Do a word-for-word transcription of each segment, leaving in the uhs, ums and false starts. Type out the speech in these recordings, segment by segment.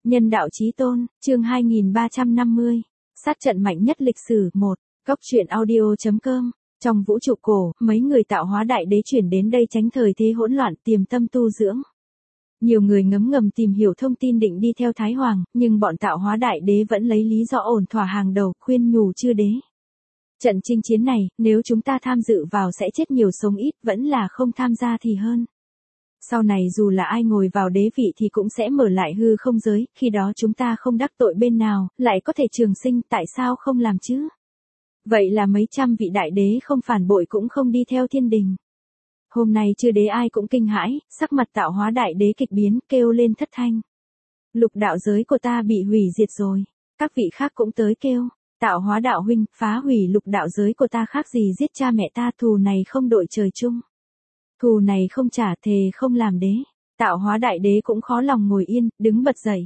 Nhân đạo chí tôn, chương hai nghìn ba trăm năm mươi. Sát trận mạnh nhất lịch sử. một. Góc truyện audio chấm com. Trong vũ trụ cổ, mấy người tạo hóa đại đế chuyển đến đây tránh thời thế hỗn loạn, tiềm tâm tu dưỡng. Nhiều người ngấm ngầm tìm hiểu thông tin định đi theo Thái Hoàng, nhưng bọn tạo hóa đại đế vẫn lấy lý do ổn thỏa hàng đầu, khuyên nhủ chư đế. Trận chinh chiến này, nếu chúng ta tham dự vào sẽ chết nhiều sống ít, vẫn là không tham gia thì hơn. Sau này dù là ai ngồi vào đế vị thì cũng sẽ mở lại hư không giới, khi đó chúng ta không đắc tội bên nào, lại có thể trường sinh, tại sao không làm chứ? Vậy là mấy trăm vị đại đế không phản bội cũng không đi theo thiên đình. Hôm nay chư đế ai cũng kinh hãi, sắc mặt tạo hóa đại đế kịch biến, kêu lên thất thanh. Lục đạo giới của ta bị hủy diệt rồi. Các vị khác cũng tới kêu, tạo hóa đạo huynh, phá hủy lục đạo giới của ta khác gì giết cha mẹ ta, thù này không đội trời chung. Thù này không trả, thề không làm đế. Tạo hóa đại đế cũng khó lòng ngồi yên, đứng bật dậy.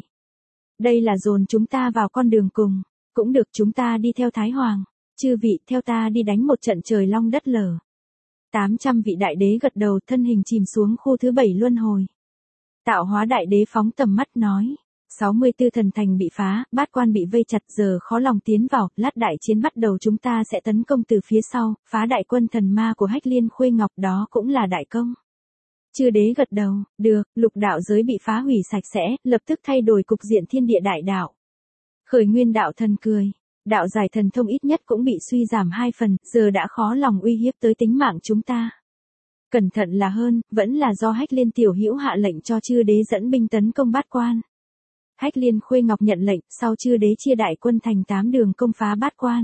Đây là dồn chúng ta vào con đường cùng. Cũng được, chúng ta đi theo Thái Hoàng. Chư vị theo ta đi đánh một trận trời long đất lở. tám trăm vị đại đế gật đầu, thân hình chìm xuống khu thứ bảy luân hồi. Tạo hóa đại đế phóng tầm mắt nói. sáu mươi tư thần thành bị phá, bát quan bị vây chặt, giờ khó lòng tiến vào, lát đại chiến bắt đầu chúng ta sẽ tấn công từ phía sau, phá đại quân thần ma của Hách Liên Khuê Ngọc, đó cũng là đại công. Chư đế gật đầu, được, lục đạo giới bị phá hủy sạch sẽ, lập tức thay đổi cục diện thiên địa đại đạo. Khởi Nguyên đạo thần cười, đạo giải thần thông ít nhất cũng bị suy giảm hai phần, giờ đã khó lòng uy hiếp tới tính mạng chúng ta. Cẩn thận là hơn, vẫn là do Hách Liên tiểu hữu hạ lệnh cho chư đế dẫn binh tấn công bát quan. Hách Liên Khuê Ngọc nhận lệnh, sau chư đế chia đại quân thành tám đường công phá bát quan.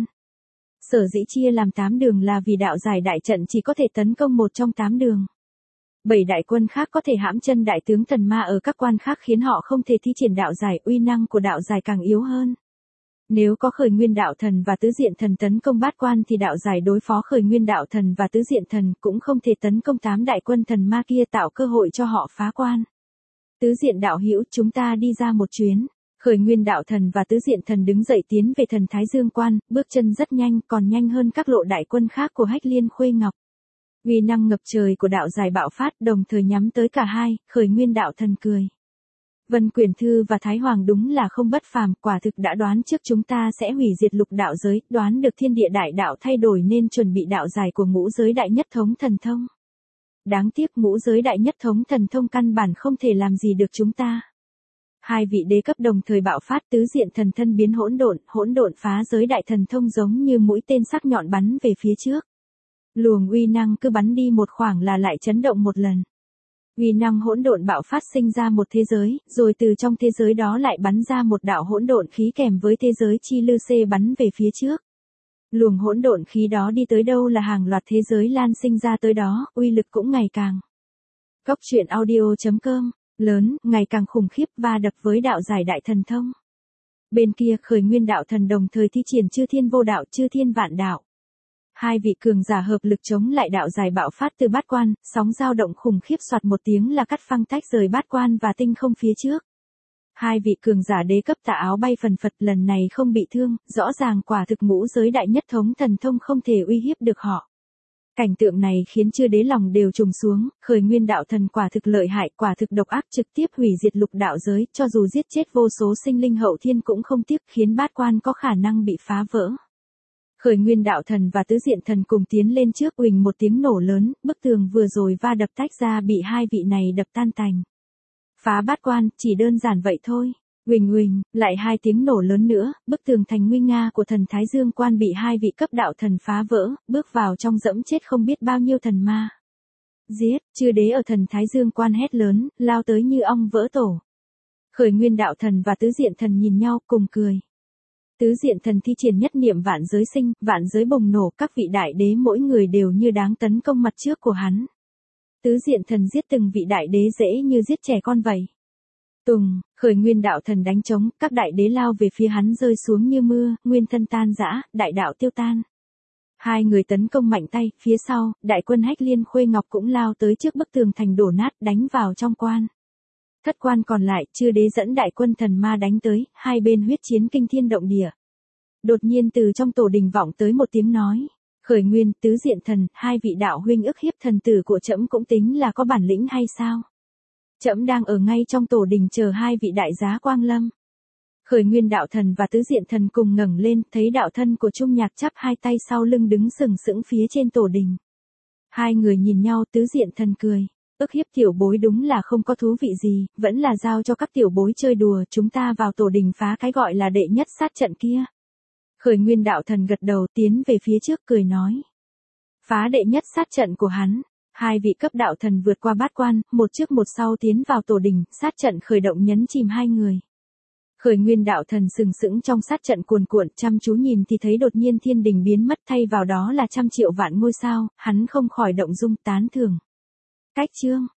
Sở dĩ chia làm tám đường là vì đạo giải đại trận chỉ có thể tấn công một trong tám đường. Bảy đại quân khác có thể hãm chân đại tướng thần ma ở các quan khác khiến họ không thể thi triển đạo giải, uy năng của đạo giải càng yếu hơn. Nếu có Khởi Nguyên đạo thần và tứ diện thần tấn công bát quan thì đạo giải đối phó Khởi Nguyên đạo thần và tứ diện thần cũng không thể tấn công tám đại quân thần ma kia, tạo cơ hội cho họ phá quan. Tứ diện đạo hữu, chúng ta đi ra một chuyến. Khởi Nguyên đạo thần và tứ diện thần đứng dậy tiến về thần Thái Dương quan, bước chân rất nhanh, còn nhanh hơn các lộ đại quân khác của Hách Liên Khuê Ngọc. Uy năng ngập trời của đạo giải bạo phát, đồng thời nhắm tới cả hai. Khởi Nguyên đạo thần cười. Vân Quyển Thư và Thái Hoàng đúng là không bất phàm, quả thực đã đoán trước chúng ta sẽ hủy diệt lục đạo giới, đoán được thiên địa đại đạo thay đổi nên chuẩn bị đạo giải của ngũ giới đại nhất thống thần thông. Đáng tiếc ngũ giới đại nhất thống thần thông căn bản không thể làm gì được chúng ta. Hai vị đế cấp đồng thời bạo phát, tứ diện thần thân biến hỗn độn, hỗn độn phá giới đại thần thông giống như mũi tên sắc nhọn bắn về phía trước. Luồng uy năng cứ bắn đi một khoảng là lại chấn động một lần. Uy năng hỗn độn bạo phát sinh ra một thế giới, rồi từ trong thế giới đó lại bắn ra một đạo hỗn độn khí kèm với thế giới chi lư xê bắn về phía trước. Luồng hỗn độn khí đó đi tới đâu là hàng loạt thế giới lan sinh ra tới đó, uy lực cũng ngày càng. Góc truyện audio chấm com, lớn, ngày càng khủng khiếp va đập với đạo giải đại thần thông. Bên kia Khởi Nguyên đạo thần đồng thời thi triển chư thiên vô đạo, chư thiên vạn đạo. Hai vị cường giả hợp lực chống lại đạo giải bạo phát từ bát quan, sóng dao động khủng khiếp soạt một tiếng là cắt phăng tách rời bát quan và tinh không phía trước. Hai vị cường giả đế cấp tà áo bay phần phật, lần này không bị thương, rõ ràng quả thực ngũ giới đại nhất thống thần thông không thể uy hiếp được họ. Cảnh tượng này khiến chư đế lòng đều trùng xuống, Khởi Nguyên đạo thần quả thực lợi hại, quả thực độc ác, trực tiếp hủy diệt lục đạo giới, cho dù giết chết vô số sinh linh hậu thiên cũng không tiếc, khiến bát quan có khả năng bị phá vỡ. Khởi Nguyên đạo thần và tứ diện thần cùng tiến lên trước, uỳnh một tiếng nổ lớn, bức tường vừa rồi va đập tách ra bị hai vị này đập tan tành. Phá bát quan, chỉ đơn giản vậy thôi. Uỳnh uỳnh, lại hai tiếng nổ lớn nữa, bức tường thành nguy nga của thần Thái Dương quan bị hai vị cấp đạo thần phá vỡ, bước vào trong dẫm chết không biết bao nhiêu thần ma. Giết, chư đế ở thần Thái Dương quan hét lớn, lao tới như ong vỡ tổ. Khởi Nguyên đạo thần và tứ diện thần nhìn nhau cùng cười. Tứ diện thần thi triển nhất niệm vạn giới sinh, vạn giới bùng nổ, các vị đại đế mỗi người đều như đáng tấn công mặt trước của hắn. Tứ diện thần giết từng vị đại đế dễ như giết trẻ con vậy. Tùng, Khởi Nguyên đạo thần đánh trống, các đại đế lao về phía hắn rơi xuống như mưa, nguyên thân tan rã, đại đạo tiêu tan. Hai người tấn công mạnh tay, phía sau, đại quân Hách Liên Khuê Ngọc cũng lao tới trước bức tường thành đổ nát, đánh vào trong quan. Thất quan còn lại, chư đế dẫn đại quân thần ma đánh tới, hai bên huyết chiến kinh thiên động địa. Đột nhiên từ trong tổ đình vọng tới một tiếng nói. Khởi Nguyên, tứ diện thần, hai vị đạo huynh ức hiếp thần tử của trẫm cũng tính là có bản lĩnh hay sao? Trẫm đang ở ngay trong tổ đình chờ hai vị đại giá quang lâm. Khởi Nguyên đạo thần và tứ diện thần cùng ngẩng lên, thấy đạo thân của Trung Nhạc chắp hai tay sau lưng đứng sừng sững phía trên tổ đình. Hai người nhìn nhau, tứ diện thần cười. Ức hiếp tiểu bối đúng là không có thú vị gì, vẫn là giao cho các tiểu bối chơi đùa, chúng ta vào tổ đình phá cái gọi là đệ nhất sát trận kia. Khởi Nguyên đạo thần gật đầu tiến về phía trước cười nói. Phá đệ nhất sát trận của hắn, hai vị cấp đạo thần vượt qua bát quan, một trước một sau tiến vào tổ đình, sát trận khởi động nhấn chìm hai người. Khởi Nguyên đạo thần sừng sững trong sát trận cuồn cuộn, chăm chú nhìn thì thấy đột nhiên thiên đình biến mất, thay vào đó là trăm triệu vạn ngôi sao, hắn không khỏi động dung tán thưởng. Cách chương